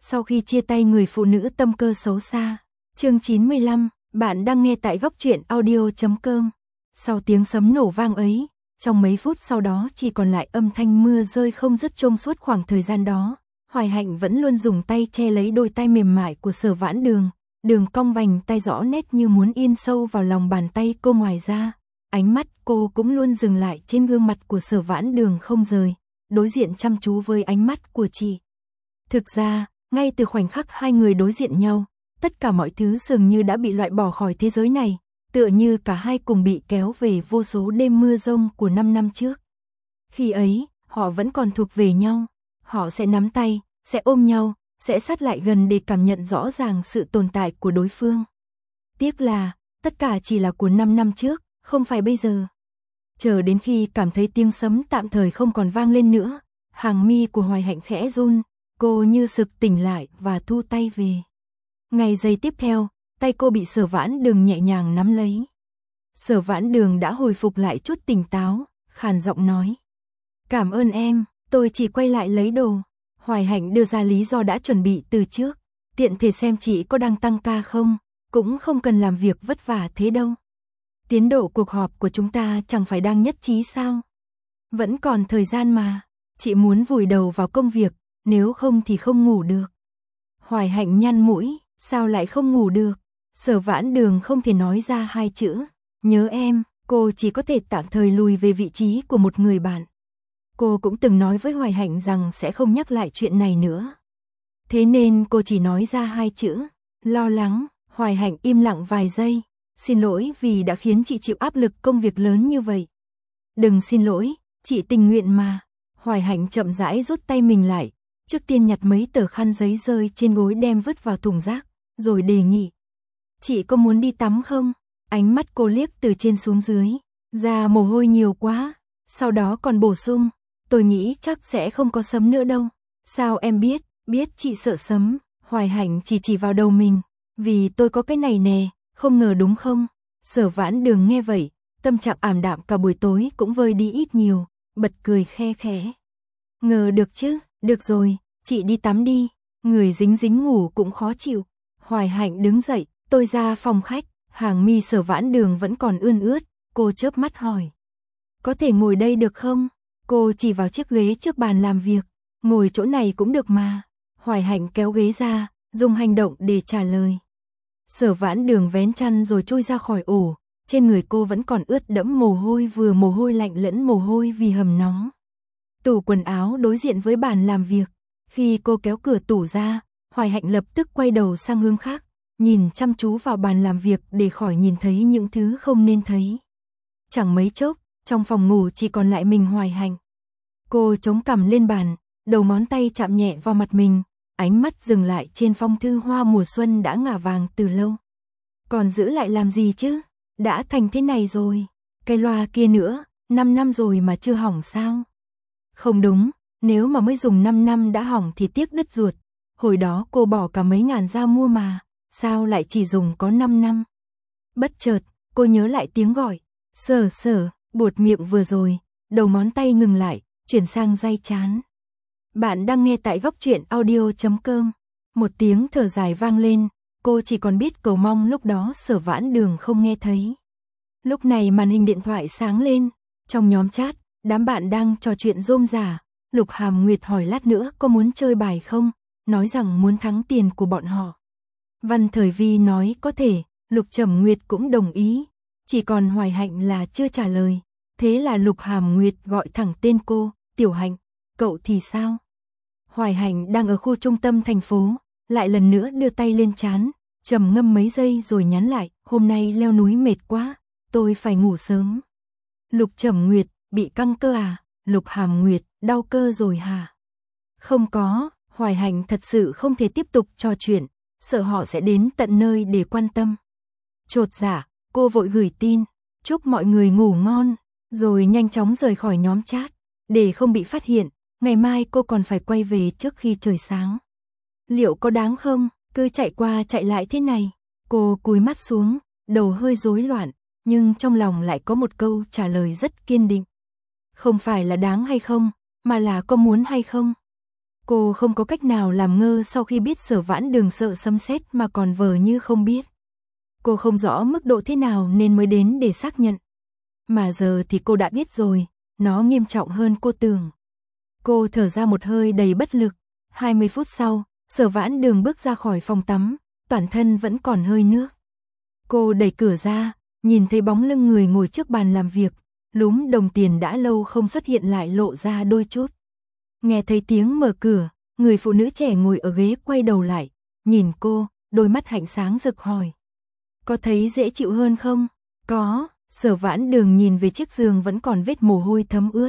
Sau khi chia tay người phụ nữ tâm cơ xấu xa. Chương 95, bạn đang nghe tại góc truyện audio.com. Sau tiếng sấm nổ vang ấy, trong mấy phút sau đó chỉ còn lại âm thanh mưa rơi không dứt trong suốt khoảng thời gian đó. Hoài Hạnh vẫn luôn dùng tay che lấy đôi tay mềm mại của Sở Vãn Đường, đường cong vành tay rõ nét như muốn in sâu vào lòng bàn tay cô. Ngoài ra, ánh mắt cô cũng luôn dừng lại trên gương mặt của Sở Vãn Đường không rời, đối diện chăm chú với ánh mắt của chị. Thực ra, ngay từ khoảnh khắc hai người đối diện nhau, tất cả mọi thứ dường như đã bị loại bỏ khỏi thế giới này, tựa như cả hai cùng bị kéo về vô số đêm mưa rông của 5 năm trước. Khi ấy, họ vẫn còn thuộc về nhau, họ sẽ nắm tay, sẽ ôm nhau, sẽ sát lại gần để cảm nhận rõ ràng sự tồn tại của đối phương. Tiếc là, tất cả chỉ là của 5 năm trước, không phải bây giờ. Chờ đến khi cảm thấy tiếng sấm tạm thời không còn vang lên nữa, hàng mi của Hoài Hạnh khẽ run, cô như sực tỉnh lại và thu tay về. Ngay giây tiếp theo, tay cô bị Sở Vãn Đường nhẹ nhàng nắm lấy. Sở Vãn Đường đã hồi phục lại chút tỉnh táo, khàn giọng nói: "Cảm ơn em, tôi chỉ quay lại lấy đồ." Hoài Hạnh đưa ra lý do đã chuẩn bị từ trước, tiện thể xem chị có đang tăng ca không, cũng không cần làm việc vất vả thế đâu. Tiến độ cuộc họp của chúng ta chẳng phải đang nhất trí sao? Vẫn còn thời gian mà, chị muốn vùi đầu vào công việc, nếu không thì không ngủ được. Hoài Hạnh nhăn mũi, sao lại không ngủ được? Sở Vãn Đường không thể nói ra hai chữ nhớ em, cô chỉ có thể tạm thời lùi về vị trí của một người bạn. Cô cũng từng nói với Hoài Hạnh rằng sẽ không nhắc lại chuyện này nữa. Thế nên cô chỉ nói ra hai chữ lo lắng. Hoài Hạnh im lặng vài giây. Xin lỗi vì đã khiến chị chịu áp lực công việc lớn như vậy. Đừng xin lỗi, chị tình nguyện mà. Hoài Hạnh chậm rãi rút tay mình lại, trước tiên nhặt mấy tờ khăn giấy rơi trên gối đem vứt vào thùng rác, rồi đề nghị: "Chị có muốn đi tắm không?" Ánh mắt cô liếc từ trên xuống dưới, ra mồ hôi nhiều quá, sau đó còn bổ sung: "Tôi nghĩ chắc sẽ không có sấm nữa đâu." "Sao em biết?" "Biết chị sợ sấm." Hoài Hạnh chỉ vào đầu mình: "Vì tôi có cái này nè, không ngờ đúng không?" Sở Vãn Đường nghe vậy, tâm trạng ảm đạm cả buổi tối cũng vơi đi ít nhiều, bật cười khe khẽ. "Ngờ được chứ, được rồi, chị đi tắm đi, người dính dính ngủ cũng khó chịu." Hoài Hạnh đứng dậy, tôi ra phòng khách, hàng mi Sở Vãn Đường vẫn còn ươn ướt, cô chớp mắt hỏi: "Có thể ngồi đây được không?" Cô chỉ vào chiếc ghế trước bàn làm việc: "Ngồi chỗ này cũng được mà." Hoài Hạnh kéo ghế ra, dùng hành động để trả lời. Sở Vãn Đường vén chăn rồi trôi ra khỏi ổ, trên người cô vẫn còn ướt đẫm mồ hôi, vừa mồ hôi lạnh lẫn mồ hôi vì hầm nóng. Tủ quần áo đối diện với bàn làm việc, khi cô kéo cửa tủ ra, Hoài Hạnh lập tức quay đầu sang hướng khác, nhìn chăm chú vào bàn làm việc để khỏi nhìn thấy những thứ không nên thấy. Chẳng mấy chốc, trong phòng ngủ chỉ còn lại mình Hoài Hạnh. Cô chống cằm lên bàn, đầu ngón tay chạm nhẹ vào mặt mình, ánh mắt dừng lại trên phong thư hoa mùa xuân đã ngả vàng từ lâu. Còn giữ lại làm gì chứ? Đã thành thế này rồi. Cái loa kia nữa, 5 năm rồi mà chưa hỏng sao? Không đúng, nếu mà mới dùng 5 năm đã hỏng thì tiếc đứt ruột. Hồi đó cô bỏ cả mấy ngàn ra mua mà, sao lại chỉ dùng có 5 năm? Bất chợt, cô nhớ lại tiếng gọi. Sở, buột miệng vừa rồi, đầu ngón tay ngừng lại, chuyển sang day chán. Bạn đang nghe tại góc truyện audio.com. Một tiếng thở dài vang lên, cô chỉ còn biết cầu mong lúc đó Sở Vãn Đường không nghe thấy. Lúc này màn hình điện thoại sáng lên, trong nhóm chat, đám bạn đang trò chuyện rôm rả. Lục Hàm Nguyệt hỏi lát nữa có muốn chơi bài không, nói rằng muốn thắng tiền của bọn họ. Văn Thời Vi nói có thể, Lục Trầm Nguyệt cũng đồng ý, chỉ còn Hoài Hạnh là chưa trả lời. Thế là Lục Hàm Nguyệt gọi thẳng tên cô: "Tiểu Hạnh, cậu thì sao?" Hoài Hạnh đang ở khu trung tâm thành phố, lại lần nữa đưa tay lên trán, trầm ngâm mấy giây rồi nhắn lại: "Hôm nay leo núi mệt quá, tôi phải ngủ sớm." Lục Trầm Nguyệt: "Bị căng cơ à?" Lục Hàm Nguyệt: "Đau cơ rồi hả?" "Không có." Hoài Hạnh thật sự không thể tiếp tục trò chuyện, sợ họ sẽ đến tận nơi để quan tâm. Chột dạ, cô vội gửi tin: "Chúc mọi người ngủ ngon", rồi nhanh chóng rời khỏi nhóm chat. Để không bị phát hiện, ngày mai cô còn phải quay về trước khi trời sáng. Liệu có đáng không, cứ chạy qua chạy lại thế này? Cô cúi mắt xuống, đầu hơi rối loạn, nhưng trong lòng lại có một câu trả lời rất kiên định. Không phải là đáng hay không, mà là có muốn hay không. Cô không có cách nào làm ngơ sau khi biết Sở Vãn Đường sợ sấm sét mà còn vờ như không biết. Cô không rõ mức độ thế nào nên mới đến để xác nhận. Mà giờ thì cô đã biết rồi, nó nghiêm trọng hơn cô tưởng. Cô thở ra một hơi đầy bất lực. 20 phút sau, Sở Vãn Đường bước ra khỏi phòng tắm, toàn thân vẫn còn hơi nước. Cô đẩy cửa ra, nhìn thấy bóng lưng người ngồi trước bàn làm việc, lúm đồng tiền đã lâu không xuất hiện lại lộ ra đôi chút. Nghe thấy tiếng mở cửa, người phụ nữ trẻ ngồi ở ghế quay đầu lại, nhìn cô, đôi mắt hạnh sáng rực hỏi. Có thấy dễ chịu hơn không? Có, Sở Vãn Đường nhìn về chiếc giường vẫn còn vết mồ hôi thấm ướt.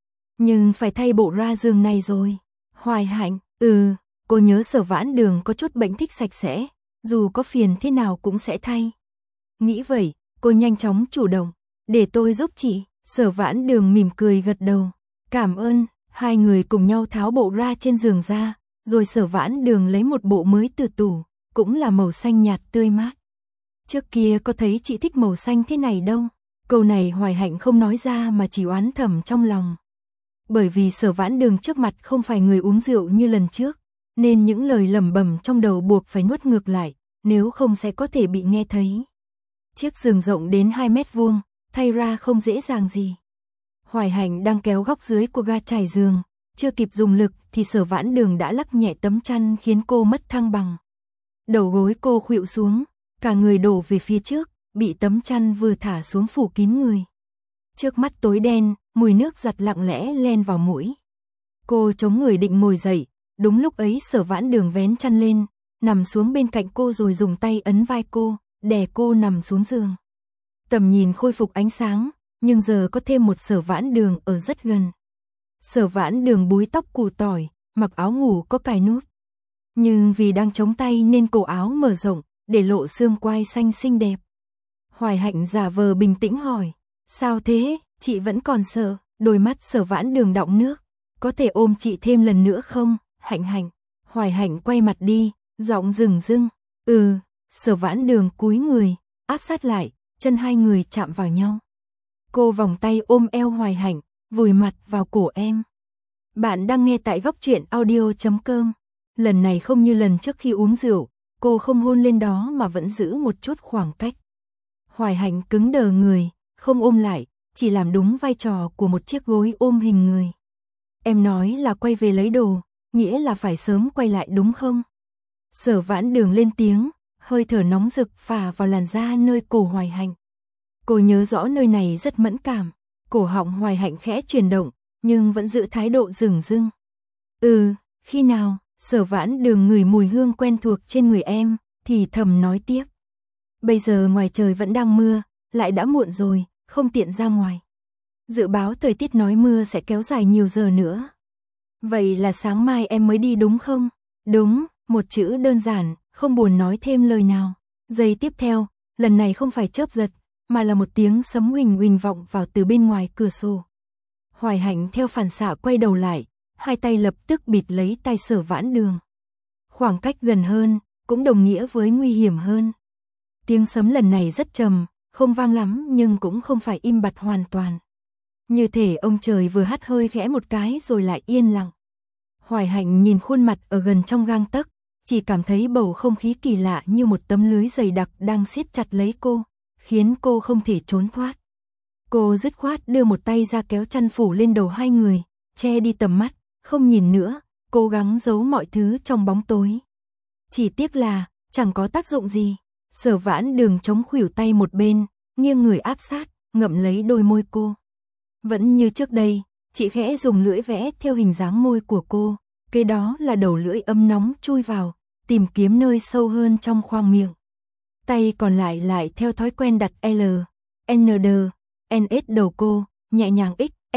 Nhưng phải thay bộ ra giường này rồi. Hoài Hạnh, cô nhớ Sở Vãn Đường có chút bệnh thích sạch sẽ, dù có phiền thế nào cũng sẽ thay. Nghĩ vậy, cô nhanh chóng chủ động, để tôi giúp chị. Sở Vãn Đường mỉm cười gật đầu. Cảm ơn. Hai người cùng nhau tháo bộ ra trên giường ra, rồi Sở Vãn Đường lấy một bộ mới từ tủ, cũng là màu xanh nhạt tươi mát. Trước kia có thấy chị thích màu xanh thế này đâu. Câu này Hoài Hạnh không nói ra mà chỉ oán thầm trong lòng. Bởi vì Sở Vãn Đường trước mặt không phải người uống rượu như lần trước, nên những lời lẩm bẩm trong đầu buộc phải nuốt ngược lại, nếu không sẽ có thể bị nghe thấy. Chiếc giường rộng đến 2 mét vuông, thay ra không dễ dàng gì. Hoài Hạnh đang kéo góc dưới của ga trải giường, chưa kịp dùng lực thì Sở Vãn Đường đã lắc nhẹ tấm chăn khiến cô mất thăng bằng. Đầu gối cô khuỵu xuống, cả người đổ về phía trước, bị tấm chăn vừa thả xuống phủ kín người. Trước mắt tối đen, mùi nước giặt lặng lẽ len vào mũi. Cô chống người định ngồi dậy, đúng lúc ấy Sở Vãn Đường vén chăn lên, nằm xuống bên cạnh cô rồi dùng tay ấn vai cô, đè cô nằm xuống giường. Tầm nhìn khôi phục ánh sáng, nhưng giờ có thêm một Sở Vãn Đường ở rất gần. Sở Vãn Đường búi tóc củ tỏi, mặc áo ngủ có cài nút. Nhưng vì đang chống tay nên cổ áo mở rộng, để lộ xương quai xanh xinh đẹp. Hoài Hạnh giả vờ bình tĩnh hỏi, sao thế, chị vẫn còn sợ? Đôi mắt Sở Vãn Đường đọng nước, có thể ôm chị thêm lần nữa không, Hạnh Hạnh? Hoài Hạnh quay mặt đi, giọng rừng rưng, Sở Vãn Đường cúi người, áp sát lại, chân hai người chạm vào nhau. Cô vòng tay ôm eo Hoài Hạnh, vùi mặt vào cổ em. Bạn đang nghe tại góc truyện audio.com. Lần này không như lần trước khi uống rượu, cô không hôn lên đó mà vẫn giữ một chút khoảng cách. Hoài Hạnh cứng đờ người, không ôm lại, chỉ làm đúng vai trò của một chiếc gối ôm hình người. Em nói là quay về lấy đồ, nghĩa là phải sớm quay lại đúng không? Sở Vãn Đường lên tiếng, hơi thở nóng rực phả vào làn da nơi cổ Hoài Hạnh. Cô nhớ rõ nơi này rất mẫn cảm, cổ họng Hoài Hạnh khẽ chuyển động, nhưng vẫn giữ thái độ dửng dưng. Khi nào? Sở Vãn Đường ngửi mùi hương quen thuộc trên người em, thì thầm nói tiếp. Bây giờ ngoài trời vẫn đang mưa, lại đã muộn rồi, không tiện ra ngoài. Dự báo thời tiết nói mưa sẽ kéo dài nhiều giờ nữa. Vậy là sáng mai em mới đi đúng không? Đúng, một chữ đơn giản, không buồn nói thêm lời nào. Giây tiếp theo, lần này không phải chớp giật, mà là một tiếng sấm huỳnh huỳnh vọng vào từ bên ngoài cửa sổ. Hoài Hạnh theo phản xạ quay đầu lại, hai tay lập tức bịt lấy tay Sở Vãn Đường. Khoảng cách gần hơn, cũng đồng nghĩa với nguy hiểm hơn. Tiếng sấm lần này rất trầm, không vang lắm nhưng cũng không phải im bặt hoàn toàn. Như thể ông trời vừa hắt hơi khẽ một cái rồi lại yên lặng. Hoài Hạnh nhìn khuôn mặt ở gần trong gang tấc, chỉ cảm thấy bầu không khí kỳ lạ như một tấm lưới dày đặc đang siết chặt lấy cô, khiến cô không thể trốn thoát. Cô dứt khoát đưa một tay ra kéo chăn phủ lên đầu hai người, che đi tầm mắt, không nhìn nữa, cố gắng giấu mọi thứ trong bóng tối. Chỉ tiếc là, chẳng có tác dụng gì. Sở Vãn Đường chống khuỷu tay một bên, nghiêng người áp sát, ngậm lấy đôi môi cô. Vẫn như trước đây, chị khẽ dùng lưỡi vẽ theo hình dáng môi của cô, kế đó là đầu lưỡi ấm nóng chui vào, tìm kiếm nơi sâu hơn trong khoang miệng. Tay còn lại lại theo thói quen đặt L, N, D, NS đầu cô, nhẹ nhàng X,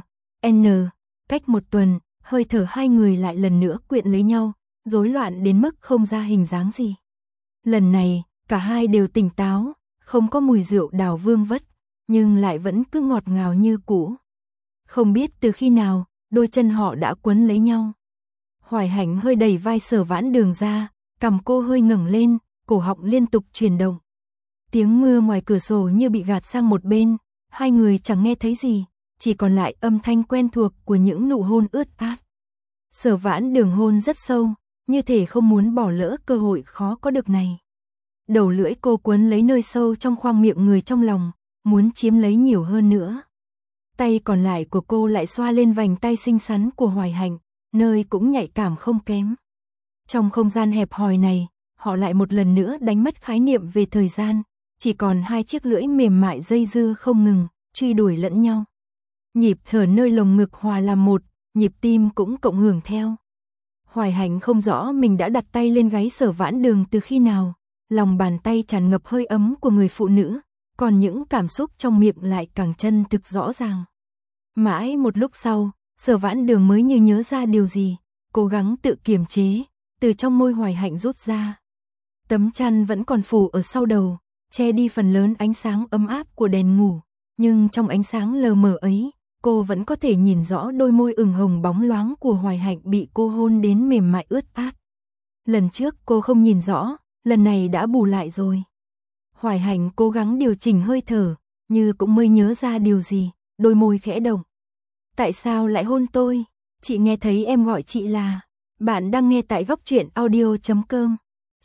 N. Cách một tuần, hơi thở hai người lại lần nữa quyện lấy nhau, rối loạn đến mức không ra hình dáng gì. Lần này, cả hai đều tỉnh táo, không có mùi rượu đào vương vất, nhưng lại vẫn cứ ngọt ngào như cũ. Không biết từ khi nào, đôi chân họ đã quấn lấy nhau. Hoài Hạnh hơi đẩy vai Sở Vãn Đường ra, cằm cô hơi ngẩng lên, cổ họng liên tục chuyển động. Tiếng mưa ngoài cửa sổ như bị gạt sang một bên, hai người chẳng nghe thấy gì, chỉ còn lại âm thanh quen thuộc của những nụ hôn ướt át. Sở Vãn Đường hôn rất sâu, như thể không muốn bỏ lỡ cơ hội khó có được này. Đầu lưỡi cô quấn lấy nơi sâu trong khoang miệng người trong lòng, muốn chiếm lấy nhiều hơn nữa. Tay còn lại của cô lại xoa lên vành tay xinh xắn của Hoài Hạnh, nơi cũng nhạy cảm không kém. Trong không gian hẹp hòi này, họ lại một lần nữa đánh mất khái niệm về thời gian, chỉ còn hai chiếc lưỡi mềm mại dây dưa không ngừng, truy đuổi lẫn nhau. Nhịp thở nơi lồng ngực hòa làm một, nhịp tim cũng cộng hưởng theo. Hoài Hạnh không rõ mình đã đặt tay lên gáy Sở Vãn Đường từ khi nào, lòng bàn tay tràn ngập hơi ấm của người phụ nữ, còn những cảm xúc trong miệng lại càng chân thực rõ ràng. Mãi một lúc sau, Sở Vãn Đường mới như nhớ ra điều gì, cố gắng tự kiềm chế, từ trong môi Hoài Hạnh rút ra. Tấm chăn vẫn còn phủ ở sau đầu, che đi phần lớn ánh sáng ấm áp của đèn ngủ, nhưng trong ánh sáng lờ mờ ấy, cô vẫn có thể nhìn rõ đôi môi ửng hồng bóng loáng của Hoài Hạnh bị cô hôn đến mềm mại ướt át. Lần trước cô không nhìn rõ, lần này đã bù lại rồi. Hoài Hạnh cố gắng điều chỉnh hơi thở, như cũng mới nhớ ra điều gì, đôi môi khẽ động. Tại sao lại hôn tôi? Chị nghe thấy em gọi chị là. Bạn đang nghe tại góc truyện audio.com.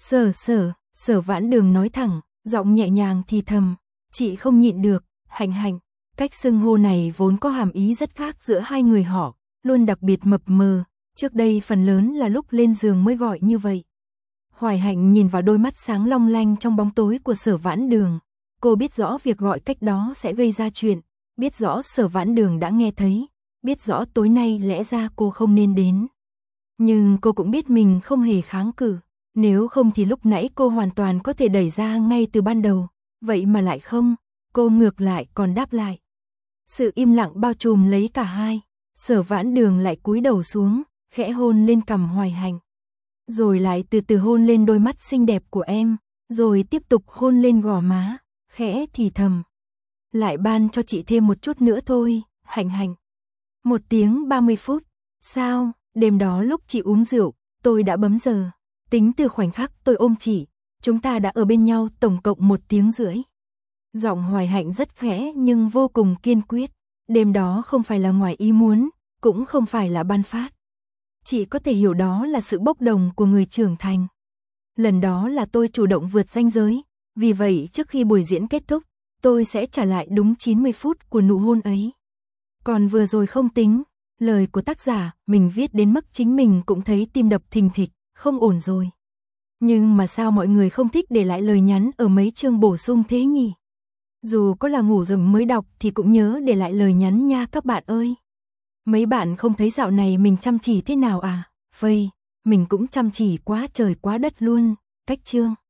Sở Vãn Đường nói thẳng, giọng nhẹ nhàng thì thầm. Chị không nhịn được, Hạnh Hạnh. Cách xưng hô này vốn có hàm ý rất khác giữa hai người họ, luôn đặc biệt mập mờ. Trước đây phần lớn là lúc lên giường mới gọi như vậy. Hoài Hạnh nhìn vào đôi mắt sáng long lanh trong bóng tối của Sở Vãn Đường. Cô biết rõ việc gọi cách đó sẽ gây ra chuyện, biết rõ Sở Vãn Đường đã nghe thấy, biết rõ tối nay lẽ ra cô không nên đến. Nhưng cô cũng biết mình không hề kháng cự, nếu không thì lúc nãy cô hoàn toàn có thể đẩy ra ngay từ ban đầu, vậy mà lại không, cô ngược lại còn đáp lại. Sự im lặng bao trùm lấy cả hai, Sở Vãn Đường lại cúi đầu xuống, khẽ hôn lên cằm Hoài Hạnh. Rồi lại từ từ hôn lên đôi mắt xinh đẹp của em, rồi tiếp tục hôn lên gò má, khẽ thì thầm. Lại ban cho chị thêm một chút nữa thôi, Hạnh Hạnh. 1 tiếng 30 phút, sao, đêm đó lúc chị uống rượu, tôi đã bấm giờ. Tính từ khoảnh khắc tôi ôm chị, chúng ta đã ở bên nhau tổng cộng 1 tiếng rưỡi. Giọng Hoài Hạnh rất khẽ nhưng vô cùng kiên quyết. Đêm đó không phải là ngoài ý muốn, cũng không phải là ban phát. Chị có thể hiểu đó là sự bốc đồng của người trưởng thành. Lần đó là tôi chủ động vượt ranh giới, vì vậy trước khi buổi diễn kết thúc, tôi sẽ trả lại đúng 90 phút của nụ hôn ấy. Còn vừa rồi không tính, lời của tác giả mình viết đến mức chính mình cũng thấy tim đập thình thịch, không ổn rồi. Nhưng mà sao mọi người không thích để lại lời nhắn ở mấy chương bổ sung thế nhỉ? Dù có là ngủ rừng mới đọc thì cũng nhớ để lại lời nhắn nha các bạn ơi. Mấy bạn không thấy dạo này mình chăm chỉ thế nào à? Vây, mình cũng chăm chỉ quá trời quá đất luôn. Cách chương